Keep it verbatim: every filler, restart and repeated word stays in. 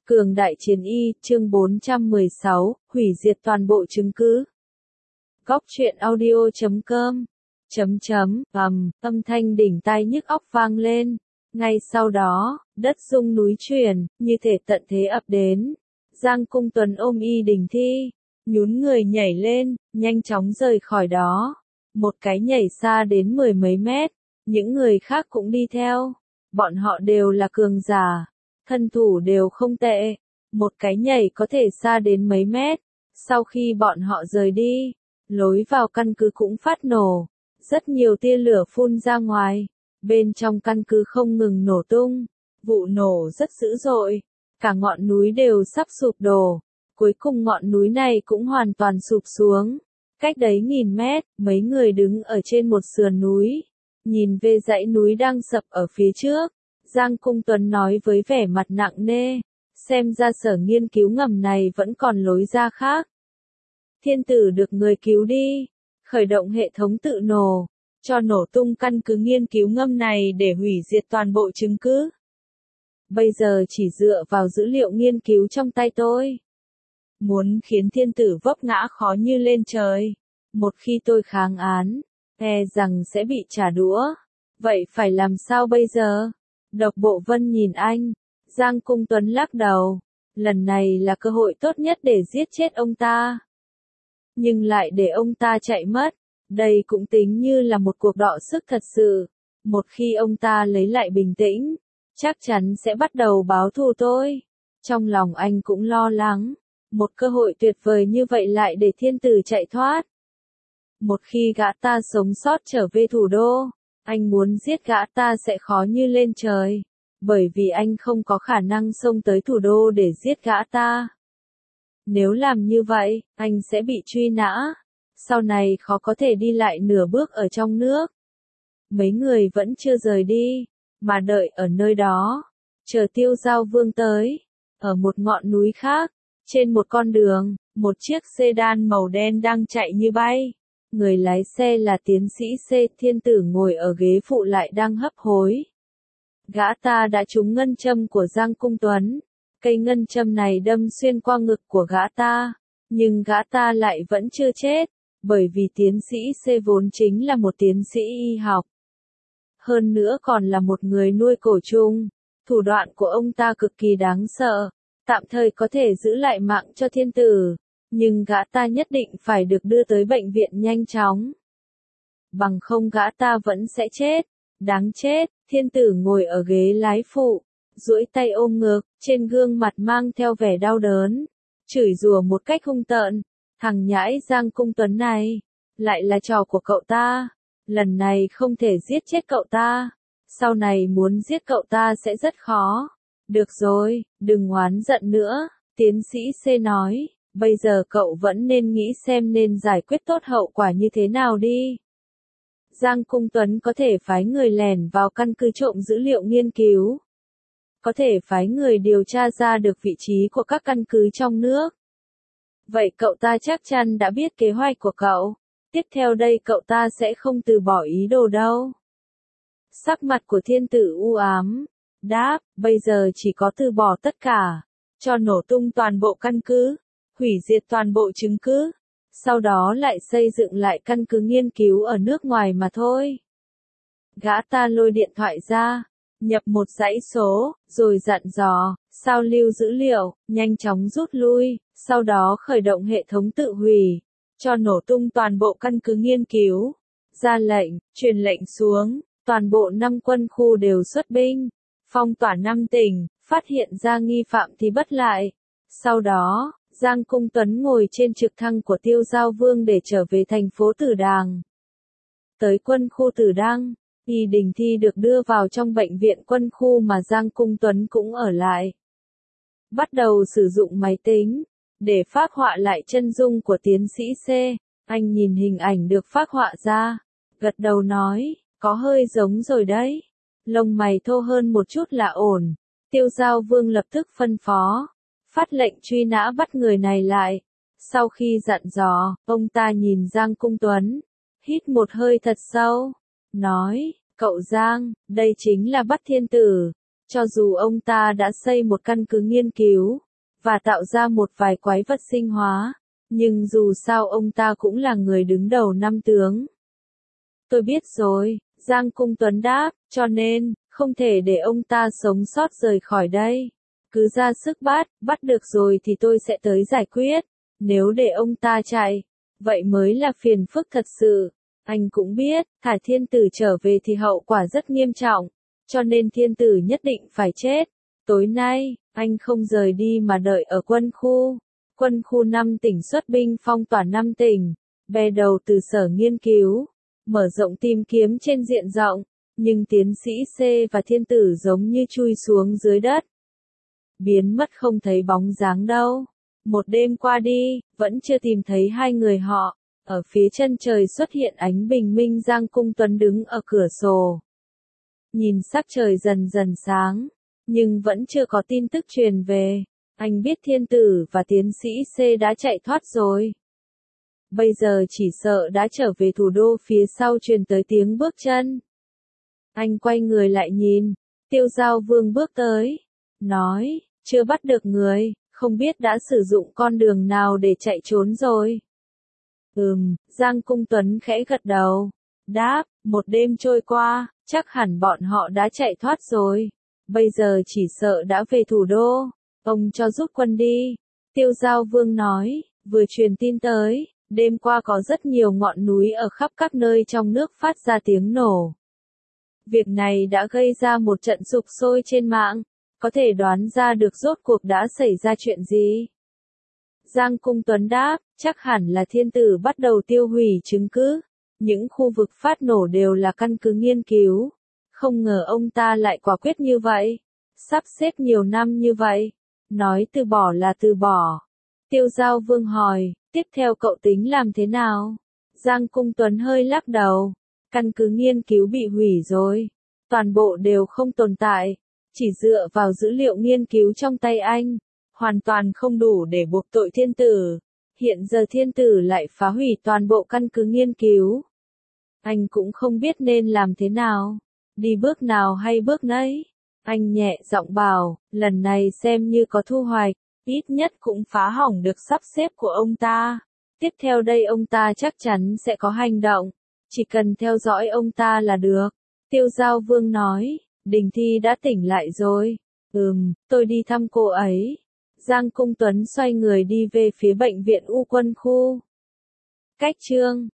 Cường đại chiến y, chương bốn trăm mười sáu, hủy diệt toàn bộ chứng cứ. Góc truyện audio chấm com chấm chấm, ầm, âm thanh đỉnh tai nhức óc vang lên. Ngay sau đó, đất rung núi chuyển, như thể tận thế ập đến. Giang Cung Tuấn ôm Y Đình Thi, nhún người nhảy lên, nhanh chóng rời khỏi đó. Một cái nhảy xa đến mười mấy mét, những người khác cũng đi theo. Bọn họ đều là cường giả, thân thủ đều không tệ. Một cái nhảy có thể xa đến mấy mét. Sau khi bọn họ rời đi, lối vào căn cứ cũng phát nổ. Rất nhiều tia lửa phun ra ngoài. Bên trong căn cứ không ngừng nổ tung. Vụ nổ rất dữ dội. Cả ngọn núi đều sắp sụp đổ. Cuối cùng ngọn núi này cũng hoàn toàn sụp xuống. Cách đấy nghìn mét, mấy người đứng ở trên một sườn núi. Nhìn về dãy núi đang sập ở phía trước. Giang Cung Tuấn nói với vẻ mặt nặng nề. Xem ra sở nghiên cứu ngầm này vẫn còn lối ra khác. Thiên tử được người cứu đi. Khởi động hệ thống tự nổ. Cho nổ tung căn cứ nghiên cứu ngầm này để hủy diệt toàn bộ chứng cứ. Bây giờ chỉ dựa vào dữ liệu nghiên cứu trong tay tôi. Muốn khiến thiên tử vấp ngã khó như lên trời. Một khi tôi kháng án, e rằng sẽ bị trả đũa. Vậy phải làm sao bây giờ? Độc Bộ Vân nhìn anh. Giang Cung Tuấn lắc đầu. Lần này là cơ hội tốt nhất để giết chết ông ta. Nhưng lại để ông ta chạy mất. Đây cũng tính như là một cuộc đọ sức thật sự. Một khi ông ta lấy lại bình tĩnh, chắc chắn sẽ bắt đầu báo thù tôi. Trong lòng anh cũng lo lắng. Một cơ hội tuyệt vời như vậy lại để thiên tử chạy thoát. Một khi gã ta sống sót trở về thủ đô, anh muốn giết gã ta sẽ khó như lên trời. Bởi vì anh không có khả năng xông tới thủ đô để giết gã ta. Nếu làm như vậy, anh sẽ bị truy nã. Sau này khó có thể đi lại nửa bước ở trong nước. Mấy người vẫn chưa rời đi, mà đợi ở nơi đó. Chờ Tiêu Giao Vương tới. Ở một ngọn núi khác, trên một con đường, một chiếc sedan màu đen đang chạy như bay. Người lái xe là tiến sĩ C. Thiên Tử ngồi ở ghế phụ lại đang hấp hối. Gã ta đã trúng ngân châm của Giang Cung Tuấn. Cây ngân châm này đâm xuyên qua ngực của gã ta. Nhưng gã ta lại vẫn chưa chết. Bởi vì tiến sĩ C vốn chính là một tiến sĩ y học. Hơn nữa còn là một người nuôi cổ trùng. Thủ đoạn của ông ta cực kỳ đáng sợ. Tạm thời có thể giữ lại mạng cho thiên tử. Nhưng gã ta nhất định phải được đưa tới bệnh viện nhanh chóng. Bằng không gã ta vẫn sẽ chết. Đáng chết, thiên tử ngồi ở ghế lái phụ. Duỗi tay ôm ngực, trên gương mặt mang theo vẻ đau đớn. Chửi rủa một cách hung tợn. Thằng nhãi Giang Cung Tuấn này. Lại là trò của cậu ta. Lần này không thể giết chết cậu ta. Sau này muốn giết cậu ta sẽ rất khó. Được rồi, đừng oán giận nữa. Tiến sĩ C nói. Bây giờ cậu vẫn nên nghĩ xem nên giải quyết tốt hậu quả như thế nào đi. Giang Cung Tuấn có thể phái người lẻn vào căn cứ trộm dữ liệu nghiên cứu. Có thể phái người điều tra ra được vị trí của các căn cứ trong nước. Vậy cậu ta chắc chắn đã biết kế hoạch của cậu. Tiếp theo đây cậu ta sẽ không từ bỏ ý đồ đâu. Sắc mặt của thiên tử u ám. Đáp, bây giờ chỉ có từ bỏ tất cả. Cho nổ tung toàn bộ căn cứ. Hủy diệt toàn bộ chứng cứ. Sau đó lại xây dựng lại căn cứ nghiên cứu ở nước ngoài mà thôi. Gã ta lôi điện thoại ra. Nhập một dãy số, rồi dặn dò, sao lưu dữ liệu, nhanh chóng rút lui, sau đó khởi động hệ thống tự hủy, cho nổ tung toàn bộ căn cứ nghiên cứu. Ra lệnh, truyền lệnh xuống, toàn bộ năm quân khu đều xuất binh, phong tỏa năm tỉnh, phát hiện ra nghi phạm thì bắt lại. Sau đó, Giang Cung Tuấn ngồi trên trực thăng của Tiêu Giao Vương để trở về thành phố Tử Đàng. Tới quân khu Tử Đăng. Y Đình Thi được đưa vào trong bệnh viện quân khu mà Giang Cung Tuấn cũng ở lại. Bắt đầu sử dụng máy tính, để phác họa lại chân dung của tiến sĩ C. Anh nhìn hình ảnh được phác họa ra, gật đầu nói, có hơi giống rồi đấy. Lông mày thô hơn một chút là ổn. Tiêu Giao Vương lập tức phân phó, phát lệnh truy nã bắt người này lại. Sau khi dặn dò, ông ta nhìn Giang Cung Tuấn, hít một hơi thật sâu. Nói, cậu Giang, đây chính là bắt thiên tử. Cho dù ông ta đã xây một căn cứ nghiên cứu, và tạo ra một vài quái vật sinh hóa, nhưng dù sao ông ta cũng là người đứng đầu năm tướng. Tôi biết rồi, Giang Cung Tuấn đáp, cho nên, không thể để ông ta sống sót rời khỏi đây. Cứ ra sức bắt, bắt được rồi thì tôi sẽ tới giải quyết. Nếu để ông ta chạy, vậy mới là phiền phức thật sự. Anh cũng biết, thả thiên tử trở về thì hậu quả rất nghiêm trọng, cho nên thiên tử nhất định phải chết. Tối nay, anh không rời đi mà đợi ở quân khu. Quân khu năm tỉnh xuất binh phong tỏa năm tỉnh, bè đầu từ sở nghiên cứu, mở rộng tìm kiếm trên diện rộng, nhưng tiến sĩ C và thiên tử giống như chui xuống dưới đất. Biến mất không thấy bóng dáng đâu. Một đêm qua đi, vẫn chưa tìm thấy hai người họ. Ở phía chân trời xuất hiện ánh bình minh. Giang Cung Tuấn đứng ở cửa sổ, nhìn sắc trời dần dần sáng, nhưng vẫn chưa có tin tức truyền về. Anh biết thiên tử và tiến sĩ C đã chạy thoát rồi. Bây giờ chỉ sợ đã trở về thủ đô. Phía sau truyền tới tiếng bước chân. Anh quay người lại nhìn, Tiêu Giao Vương bước tới, nói, chưa bắt được người, không biết đã sử dụng con đường nào để chạy trốn rồi. Ừm, Giang Cung Tuấn khẽ gật đầu, đáp, một đêm trôi qua, chắc hẳn bọn họ đã chạy thoát rồi. Bây giờ chỉ sợ đã về thủ đô, ông cho rút quân đi. Tiêu Giao Vương nói, vừa truyền tin tới, đêm qua có rất nhiều ngọn núi ở khắp các nơi trong nước phát ra tiếng nổ. Việc này đã gây ra một trận sục sôi trên mạng, có thể đoán ra được rốt cuộc đã xảy ra chuyện gì. Giang Cung Tuấn đáp, chắc hẳn là thiên tử bắt đầu tiêu hủy chứng cứ. Những khu vực phát nổ đều là căn cứ nghiên cứu. Không ngờ ông ta lại quả quyết như vậy. Sắp xếp nhiều năm như vậy. Nói từ bỏ là từ bỏ. Tiêu Giao Vương hỏi, tiếp theo cậu tính làm thế nào? Giang Cung Tuấn hơi lắc đầu. Căn cứ nghiên cứu bị hủy rồi. Toàn bộ đều không tồn tại. Chỉ dựa vào dữ liệu nghiên cứu trong tay anh, hoàn toàn không đủ để buộc tội thiên tử. Hiện giờ thiên tử lại phá hủy toàn bộ căn cứ nghiên cứu. Anh cũng không biết nên làm thế nào. Đi bước nào hay bước nấy. Anh nhẹ giọng bảo, lần này xem như có thu hoạch, ít nhất cũng phá hỏng được sắp xếp của ông ta. Tiếp theo đây ông ta chắc chắn sẽ có hành động. Chỉ cần theo dõi ông ta là được. Tiêu Giao Vương nói, Đình Thi đã tỉnh lại rồi. Ừm, tôi đi thăm cô ấy. Giang Cung Tuấn xoay người đi về phía bệnh viện U quân khu. Cách chương